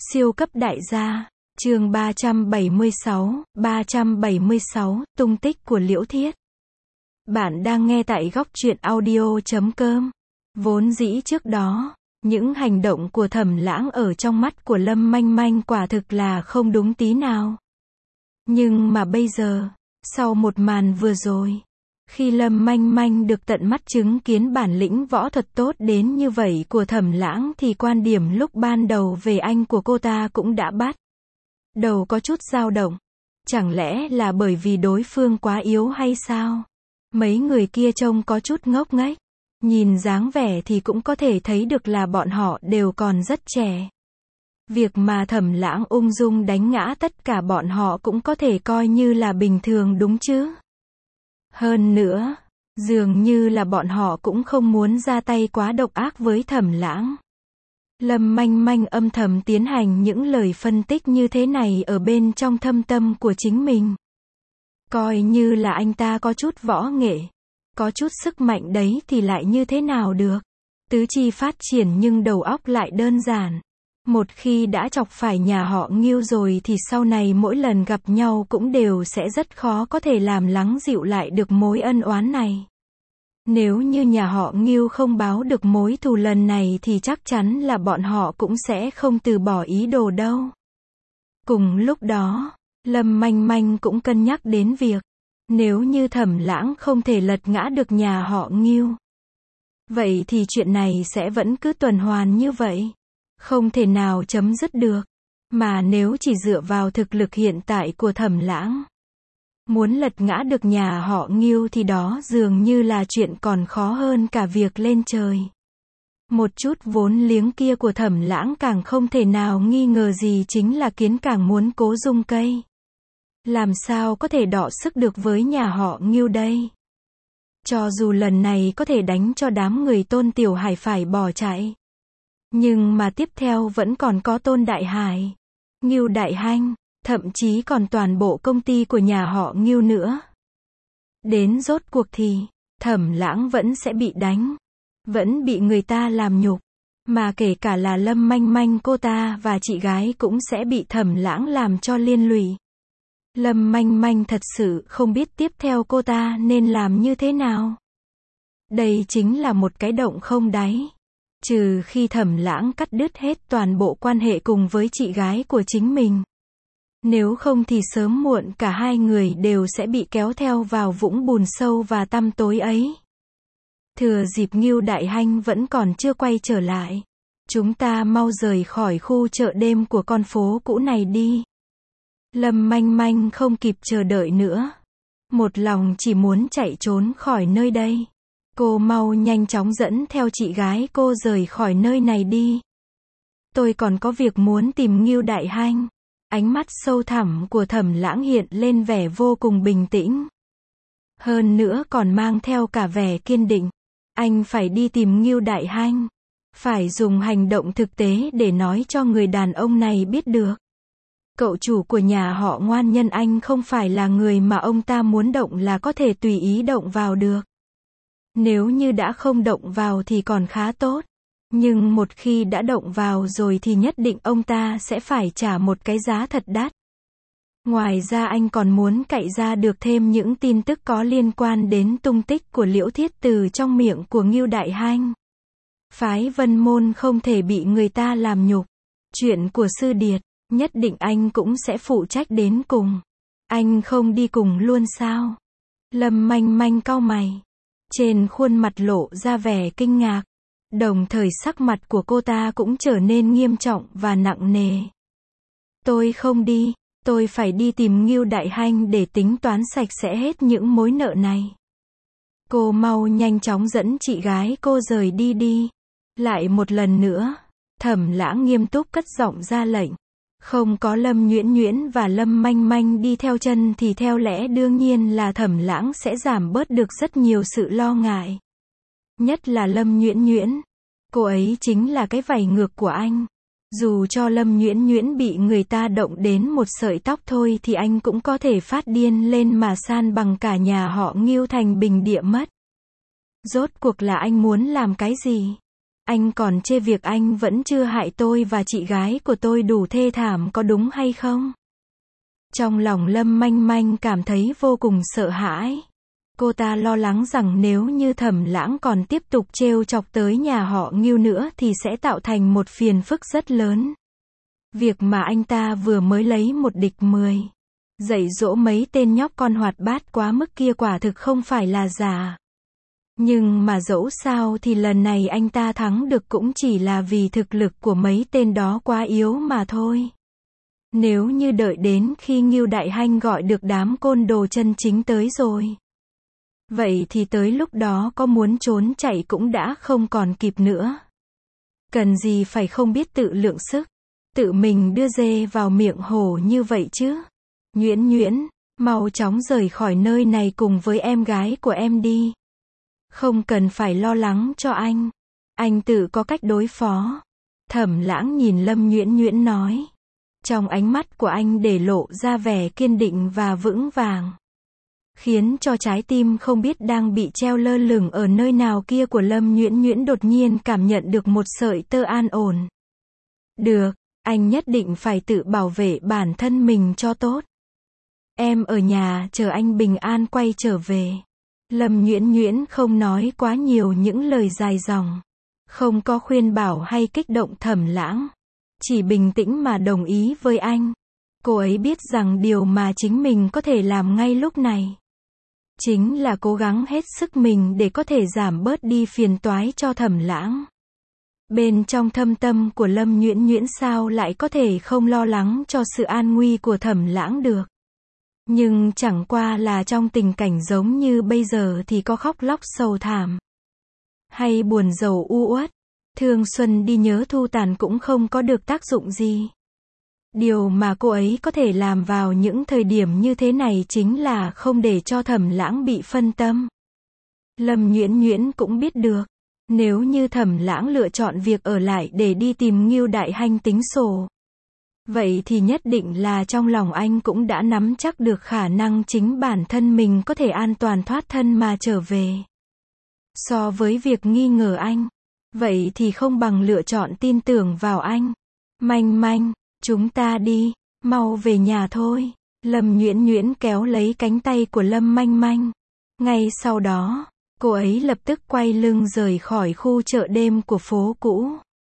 Siêu cấp đại gia, chương 376, tung tích của Liễu Thiết. Bạn đang nghe tại góc truyện audio.com. Vốn dĩ trước đó, những hành động của Thẩm Lãng ở trong mắt của Lâm Manh Manh quả thực là không đúng tí nào. Nhưng mà bây giờ, sau một màn vừa rồi, khi Lâm Manh Manh được tận mắt chứng kiến bản lĩnh võ thuật tốt đến như vậy của Thẩm Lãng thì quan điểm lúc ban đầu về anh của cô ta cũng đã bắt đầu có chút dao động. Chẳng lẽ là bởi vì đối phương quá yếu hay sao? Mấy người kia trông có chút ngốc nghếch. Nhìn dáng vẻ thì cũng có thể thấy được là bọn họ đều còn rất trẻ. Việc mà Thẩm Lãng ung dung đánh ngã tất cả bọn họ cũng có thể coi như là bình thường đúng chứ? Hơn nữa, dường như là bọn họ cũng không muốn ra tay quá độc ác với Thẩm Lãng. Lâm Manh Manh âm thầm tiến hành những lời phân tích như thế này ở bên trong thâm tâm của chính mình. Coi như là anh ta có chút võ nghệ, có chút sức mạnh đấy thì lại như thế nào được. Tứ chi phát triển nhưng đầu óc lại đơn giản. Một khi đã chọc phải nhà họ Ngưu rồi thì sau này mỗi lần gặp nhau cũng đều sẽ rất khó có thể làm lắng dịu lại được mối ân oán này. Nếu như nhà họ Ngưu không báo được mối thù lần này thì chắc chắn là bọn họ cũng sẽ không từ bỏ ý đồ đâu. Cùng lúc đó, Lâm Manh Manh cũng cân nhắc đến việc, nếu như Thẩm Lãng không thể lật ngã được nhà họ Ngưu, vậy thì chuyện này sẽ vẫn cứ tuần hoàn như vậy. Không thể nào chấm dứt được. Mà nếu chỉ dựa vào thực lực hiện tại của Thẩm Lãng, muốn lật ngã được nhà họ Ngưu thì đó dường như là chuyện còn khó hơn cả việc lên trời. Một chút vốn liếng kia của Thẩm Lãng càng không thể nào nghi ngờ gì chính là kiến càng muốn cố dung cây. Làm sao có thể đọ sức được với nhà họ Ngưu đây? Cho dù lần này có thể đánh cho đám người Tôn Tiểu Hải phải bỏ chạy, nhưng mà tiếp theo vẫn còn có Tôn Đại Hải, Ngưu Đại Hanh, thậm chí còn toàn bộ công ty của nhà họ Ngưu nữa. Đến rốt cuộc thì, Thẩm Lãng vẫn sẽ bị đánh, vẫn bị người ta làm nhục, mà kể cả là Lâm Manh Manh cô ta và chị gái cũng sẽ bị Thẩm Lãng làm cho liên lụy. Lâm Manh Manh thật sự không biết tiếp theo cô ta nên làm như thế nào. Đây chính là một cái động không đáy. Trừ khi Thẩm Lãng cắt đứt hết toàn bộ quan hệ cùng với chị gái của chính mình. Nếu không thì sớm muộn cả hai người đều sẽ bị kéo theo vào vũng bùn sâu và tăm tối ấy. Thừa dịp Ngưu Đại Hanh vẫn còn chưa quay trở lại, chúng ta mau rời khỏi khu chợ đêm của con phố cũ này đi. Lâm Manh Manh không kịp chờ đợi nữa. Một lòng chỉ muốn chạy trốn khỏi nơi đây. Cô mau nhanh chóng dẫn theo chị gái cô rời khỏi nơi này đi. Tôi còn có việc muốn tìm Ngưu Đại Hanh. Ánh mắt sâu thẳm của Thẩm Lãng hiện lên vẻ vô cùng bình tĩnh. Hơn nữa còn mang theo cả vẻ kiên định. Anh phải đi tìm Ngưu Đại Hanh. Phải dùng hành động thực tế để nói cho người đàn ông này biết được. Cậu chủ của nhà họ Ngoan Nhân anh không phải là người mà ông ta muốn động là có thể tùy ý động vào được. Nếu như đã không động vào thì còn khá tốt. Nhưng một khi đã động vào rồi thì nhất định ông ta sẽ phải trả một cái giá thật đắt. Ngoài ra anh còn muốn cậy ra được thêm những tin tức có liên quan đến tung tích của Liễu Thiết từ trong miệng của Ngưu Đại Hanh. Phái Vân Môn không thể bị người ta làm nhục. Chuyện của Sư Điệt, nhất định anh cũng sẽ phụ trách đến cùng. Anh không đi cùng luôn sao? Lâm Manh Manh cau mày. Trên khuôn mặt lộ ra vẻ kinh ngạc. Đồng thời sắc mặt của cô ta cũng trở nên nghiêm trọng và nặng nề. Tôi không đi, tôi phải đi tìm Ngưu Đại Hanh để tính toán sạch sẽ hết những mối nợ này. Cô mau nhanh chóng dẫn chị gái cô rời đi đi. Lại một lần nữa, Thẩm Lãng nghiêm túc cất giọng ra lệnh. Không có Lâm Nhuyễn Nhuyễn và Lâm Manh Manh đi theo chân thì theo lẽ đương nhiên là Thẩm Lãng sẽ giảm bớt được rất nhiều sự lo ngại. Nhất là Lâm Nhuyễn Nhuyễn. Cô ấy chính là cái vảy ngược của anh. Dù cho Lâm Nhuyễn Nhuyễn bị người ta động đến một sợi tóc thôi thì anh cũng có thể phát điên lên mà san bằng cả nhà họ Ngưu thành bình địa mất. Rốt cuộc là anh muốn làm cái gì? Anh còn chê việc anh vẫn chưa hại tôi và chị gái của tôi đủ thê thảm có đúng hay không? Trong lòng Lâm Manh Manh cảm thấy vô cùng sợ hãi. Cô ta lo lắng rằng nếu như Thẩm Lãng còn tiếp tục trêu chọc tới nhà họ Ngưu nữa thì sẽ tạo thành một phiền phức rất lớn. Việc mà anh ta vừa mới lấy một địch 10, dạy dỗ mấy tên nhóc con hoạt bát quá mức kia quả thực không phải là giả. Nhưng mà dẫu sao thì lần này anh ta thắng được cũng chỉ là vì thực lực của mấy tên đó quá yếu mà thôi. Nếu như đợi đến khi Ngưu Đại Hanh gọi được đám côn đồ chân chính tới rồi, vậy thì tới lúc đó có muốn trốn chạy cũng đã không còn kịp nữa. Cần gì phải không biết tự lượng sức, tự mình đưa dê vào miệng hổ như vậy chứ. Nhuyễn Nhuyễn, mau chóng rời khỏi nơi này cùng với em gái của em đi. Không cần phải lo lắng cho anh tự có cách đối phó. Thẩm Lãng nhìn Lâm Nhuyễn Nhuyễn nói. Trong ánh mắt của anh để lộ ra vẻ kiên định và vững vàng, khiến cho trái tim không biết đang bị treo lơ lửng ở nơi nào kia của Lâm Nhuyễn Nhuyễn đột nhiên cảm nhận được một sợi tơ an ổn. Được, anh nhất định phải tự bảo vệ bản thân mình cho tốt. Em ở nhà chờ anh bình an quay trở về. Lâm Nhuyễn Nhuyễn không nói quá nhiều những lời dài dòng, không có khuyên bảo hay kích động Thẩm Lãng, chỉ bình tĩnh mà đồng ý với anh. Cô ấy biết rằng điều mà chính mình có thể làm ngay lúc này chính là cố gắng hết sức mình để có thể giảm bớt đi phiền toái cho Thẩm Lãng. Bên trong thâm tâm của Lâm Nhuyễn Nhuyễn sao lại có thể không lo lắng cho sự an nguy của Thẩm Lãng được. Nhưng chẳng qua là trong tình cảnh giống như bây giờ thì có khóc lóc sầu thảm, hay buồn rầu u uất, thương xuân đi nhớ thu tàn cũng không có được tác dụng gì. Điều mà cô ấy có thể làm vào những thời điểm như thế này chính là không để cho Thẩm Lãng bị phân tâm. Lâm Nhuyễn Nhuyễn cũng biết được, nếu như Thẩm Lãng lựa chọn việc ở lại để đi tìm Ngưu Đại Hanh tính sổ, vậy thì nhất định là trong lòng anh cũng đã nắm chắc được khả năng chính bản thân mình có thể an toàn thoát thân mà trở về. So với việc nghi ngờ anh, vậy thì không bằng lựa chọn tin tưởng vào anh. Manh Manh, chúng ta đi, mau về nhà thôi. Lâm Nhuyễn Nhuyễn kéo lấy cánh tay của Lâm Manh Manh. Ngay sau đó, cô ấy lập tức quay lưng rời khỏi khu chợ đêm của phố cũ.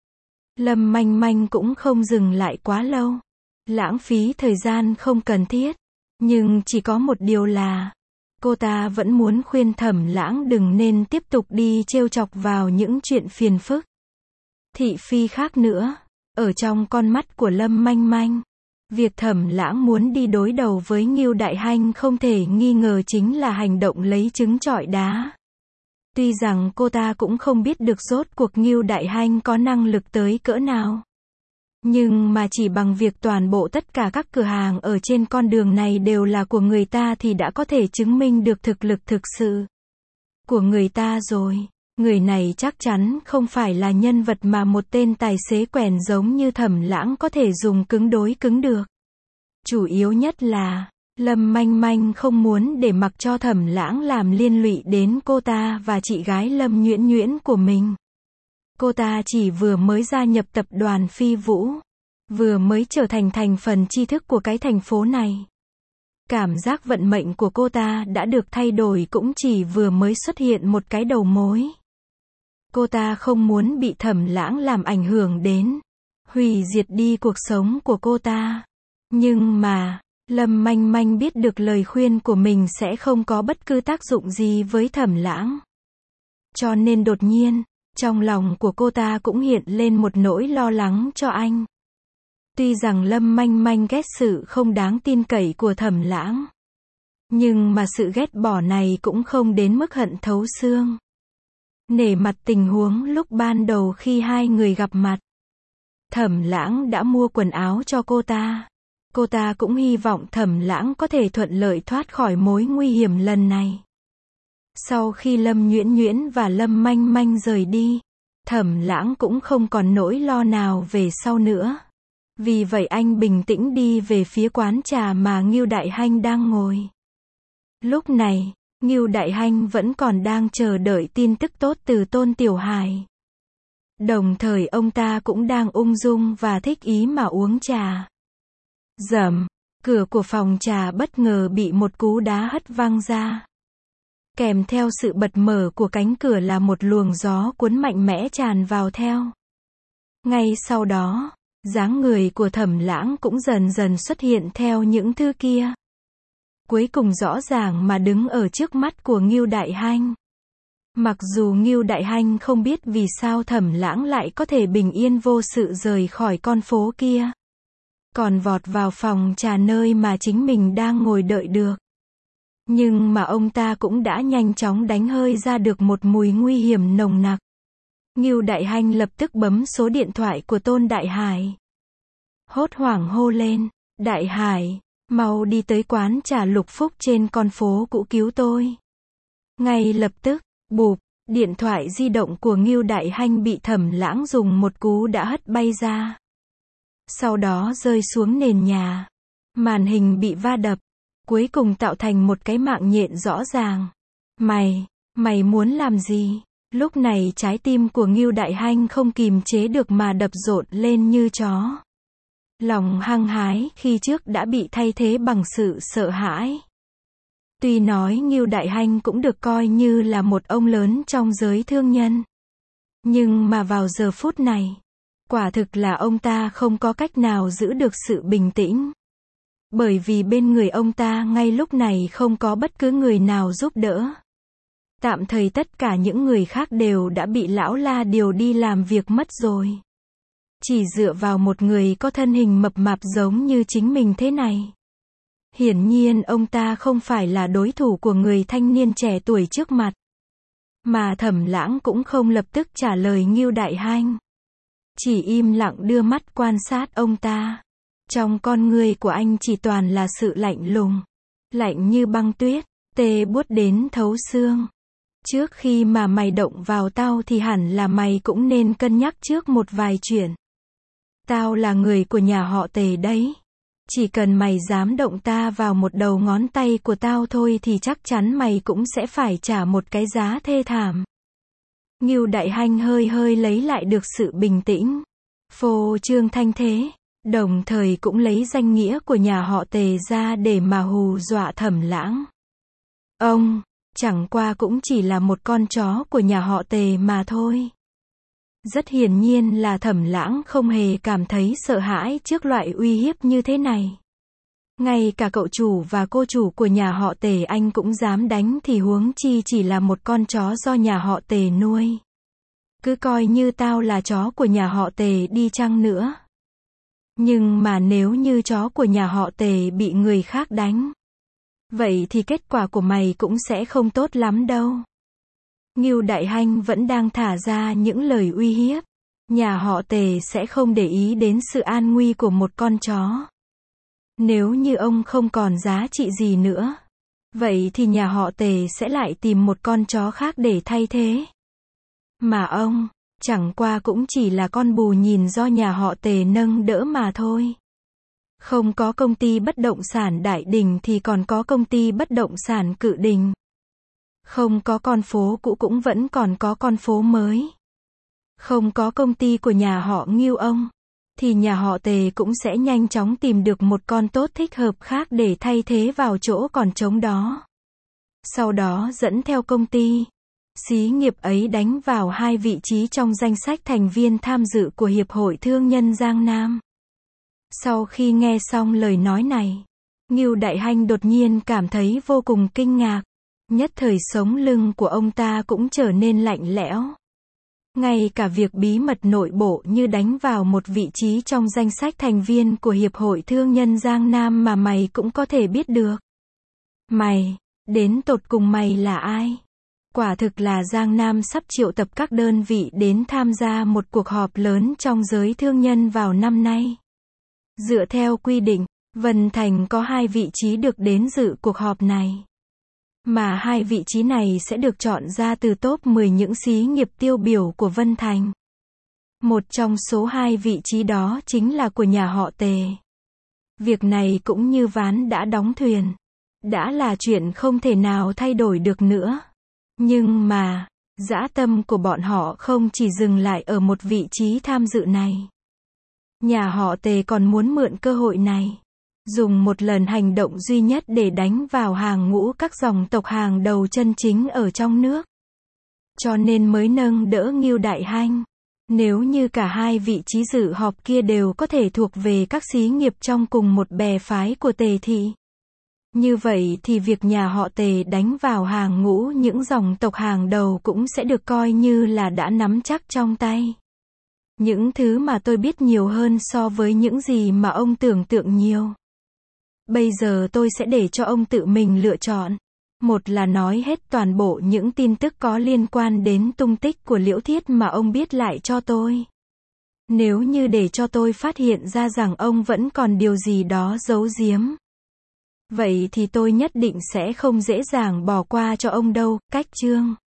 Lâm Manh Manh cũng không dừng lại quá lâu, lãng phí thời gian không cần thiết. Nhưng chỉ có một điều là, cô ta vẫn muốn khuyên Thẩm Lãng đừng nên tiếp tục đi trêu chọc vào những chuyện phiền phức, thị phi khác nữa. Ở trong con mắt của Lâm Manh Manh, việc Thẩm Lãng muốn đi đối đầu với Ngưu Đại Hanh không thể nghi ngờ chính là hành động lấy trứng trọi đá. Tuy rằng cô ta cũng không biết được rốt cuộc Ngưu Đại Hanh có năng lực tới cỡ nào, nhưng mà chỉ bằng việc toàn bộ tất cả các cửa hàng ở trên con đường này đều là của người ta thì đã có thể chứng minh được thực lực thực sự của người ta rồi. Người này chắc chắn không phải là nhân vật mà một tên tài xế quèn giống như Thẩm Lãng có thể dùng cứng đối cứng được. Chủ yếu nhất là, Lâm Manh Manh không muốn để mặc cho Thẩm Lãng làm liên lụy đến cô ta và chị gái Lâm Nhuyễn Nhuyễn của mình. Cô ta chỉ vừa mới gia nhập tập đoàn Phi Vũ, vừa mới trở thành thành phần tri thức của cái thành phố này. Cảm giác vận mệnh của cô ta đã được thay đổi cũng chỉ vừa mới xuất hiện một cái đầu mối. Cô ta không muốn bị Thẩm Lãng làm ảnh hưởng đến, hủy diệt đi cuộc sống của cô ta. Nhưng mà, Lâm Manh Manh biết được lời khuyên của mình sẽ không có bất cứ tác dụng gì với Thẩm Lãng. Cho nên đột nhiên, trong lòng của cô ta cũng hiện lên một nỗi lo lắng cho anh. Tuy rằng Lâm Manh Manh ghét sự không đáng tin cậy của Thẩm Lãng, nhưng mà sự ghét bỏ này cũng không đến mức hận thấu xương. Nể mặt tình huống lúc ban đầu khi hai người gặp mặt, Thẩm Lãng đã mua quần áo cho cô ta. Cô ta cũng hy vọng Thẩm Lãng có thể thuận lợi thoát khỏi mối nguy hiểm lần này. Sau khi Lâm Nhuyễn Nhuyễn và Lâm Manh Manh rời đi, Thẩm Lãng cũng không còn nỗi lo nào về sau nữa. Vì vậy anh bình tĩnh đi về phía quán trà mà Ngưu Đại Hanh đang ngồi. Lúc này, Ngưu Đại Hanh vẫn còn đang chờ đợi tin tức tốt từ Tôn Tiểu Hải. Đồng thời ông ta cũng đang ung dung và thích ý mà uống trà. Rầm, cửa của phòng trà bất ngờ bị một cú đá hất văng ra. Kèm theo sự bật mở của cánh cửa là một luồng gió cuốn mạnh mẽ tràn vào theo. Ngay sau đó, dáng người của Thẩm Lãng cũng dần dần xuất hiện theo những thứ kia. Cuối cùng rõ ràng mà đứng ở trước mắt của Ngưu Đại Hanh. Mặc dù Ngưu Đại Hanh không biết vì sao Thẩm Lãng lại có thể bình yên vô sự rời khỏi con phố kia. Còn vọt vào phòng trà nơi mà chính mình đang ngồi đợi được. Nhưng mà ông ta cũng đã nhanh chóng đánh hơi ra được một mùi nguy hiểm nồng nặc. Ngưu Đại Hanh lập tức bấm số điện thoại của Tôn Đại Hải. Hốt hoảng hô lên, Đại Hải, mau đi tới quán trà Lục Phúc trên con phố cũ cứu tôi. Ngay lập tức, bụp, điện thoại di động của Ngưu Đại Hanh bị Thẩm Lãng dùng một cú đã hất bay ra. Sau đó rơi xuống nền nhà. Màn hình bị va đập. Cuối cùng tạo thành một cái mạng nhện rõ ràng. Mày muốn làm gì? Lúc này trái tim của Ngưu Đại Hanh không kìm chế được mà đập rộn lên như chó. Lòng hăng hái khi trước đã bị thay thế bằng sự sợ hãi. Tuy nói Ngưu Đại Hanh cũng được coi như là một ông lớn trong giới thương nhân. Nhưng mà vào giờ phút này, quả thực là ông ta không có cách nào giữ được sự bình tĩnh. Bởi vì bên người ông ta ngay lúc này không có bất cứ người nào giúp đỡ. Tạm thời tất cả những người khác đều đã bị lão La điều đi làm việc mất rồi. Chỉ dựa vào một người có thân hình mập mạp giống như chính mình thế này. Hiển nhiên ông ta không phải là đối thủ của người thanh niên trẻ tuổi trước mặt. Mà Thẩm Lãng cũng không lập tức trả lời Ngưu Đại Hanh. Chỉ im lặng đưa mắt quan sát ông ta. Trong con người của anh chỉ toàn là sự lạnh lùng. Lạnh như băng tuyết, tê buốt đến thấu xương. Trước khi mà mày động vào tao thì hẳn là mày cũng nên cân nhắc trước một vài chuyện. Tao là người của nhà họ Tề đấy. Chỉ cần mày dám động ta vào một đầu ngón tay của tao thôi thì chắc chắn mày cũng sẽ phải trả một cái giá thê thảm. Ngưu Đại Hanh hơi lấy lại được sự bình tĩnh. Phô trương thanh thế. Đồng thời cũng lấy danh nghĩa của nhà họ Tề ra để mà hù dọa Thẩm Lãng. Ông, chẳng qua cũng chỉ là một con chó của nhà họ Tề mà thôi. Rất hiển nhiên là Thẩm Lãng không hề cảm thấy sợ hãi trước loại uy hiếp như thế này. Ngay cả cậu chủ và cô chủ của nhà họ Tề anh cũng dám đánh thì huống chi chỉ là một con chó do nhà họ Tề nuôi. Cứ coi như tao là chó của nhà họ Tề đi chăng nữa. Nhưng mà nếu như chó của nhà họ Tề bị người khác đánh, vậy thì kết quả của mày cũng sẽ không tốt lắm đâu. Ngưu Đại Hanh vẫn đang thả ra những lời uy hiếp. Nhà họ Tề sẽ không để ý đến sự an nguy của một con chó. Nếu như ông không còn giá trị gì nữa, vậy thì nhà họ Tề sẽ lại tìm một con chó khác để thay thế. Mà ông, chẳng qua cũng chỉ là con bù nhìn do nhà họ Tề nâng đỡ mà thôi. Không có công ty bất động sản Đại Đình thì còn có công ty bất động sản Cự Đình. Không có con phố cũ cũng vẫn còn có con phố mới. Không có công ty của nhà họ Ngưu ông, thì nhà họ Tề cũng sẽ nhanh chóng tìm được một con tốt thích hợp khác để thay thế vào chỗ còn trống đó. Sau đó dẫn theo công ty, xí nghiệp ấy đánh vào 2 vị trí trong danh sách thành viên tham dự của Hiệp hội Thương nhân Giang Nam. Sau khi nghe xong lời nói này, Ngưu Đại Hanh đột nhiên cảm thấy vô cùng kinh ngạc. Nhất thời sống lưng của ông ta cũng trở nên lạnh lẽo. Ngay cả việc bí mật nội bộ như đánh vào một vị trí trong danh sách thành viên của Hiệp hội Thương nhân Giang Nam mà mày cũng có thể biết được. Mày, đến tột cùng mày là ai? Quả thực là Giang Nam sắp triệu tập các đơn vị đến tham gia một cuộc họp lớn trong giới thương nhân vào năm nay. Dựa theo quy định, Vân Thành có 2 vị trí được đến dự cuộc họp này. Mà 2 vị trí này sẽ được chọn ra từ top 10 những xí nghiệp tiêu biểu của Vân Thành. Một trong số 2 vị trí đó chính là của nhà họ Tề. Việc này cũng như ván đã đóng thuyền. Đã là chuyện không thể nào thay đổi được nữa. Nhưng mà, Dã tâm của bọn họ không chỉ dừng lại ở một vị trí tham dự này. Nhà họ Tề còn muốn mượn cơ hội này, dùng một lần hành động duy nhất để đánh vào hàng ngũ các dòng tộc hàng đầu chân chính ở trong nước. Cho nên mới nâng đỡ Ngưu Đại Hanh. Nếu như cả hai vị trí dự họp kia đều có thể thuộc về các xí nghiệp trong cùng một bè phái của Tề thị, như vậy thì việc nhà họ Tề đánh vào hàng ngũ những dòng tộc hàng đầu cũng sẽ được coi như là đã nắm chắc trong tay. Những thứ mà tôi biết nhiều hơn so với những gì mà ông tưởng tượng nhiều. Bây giờ tôi sẽ để cho ông tự mình lựa chọn. Một là nói hết toàn bộ những tin tức có liên quan đến tung tích của Liễu Thiết mà ông biết lại cho tôi. Nếu như để cho tôi phát hiện ra rằng ông vẫn còn điều gì đó giấu giếm, vậy thì tôi nhất định sẽ không dễ dàng bỏ qua cho ông đâu. Cách chương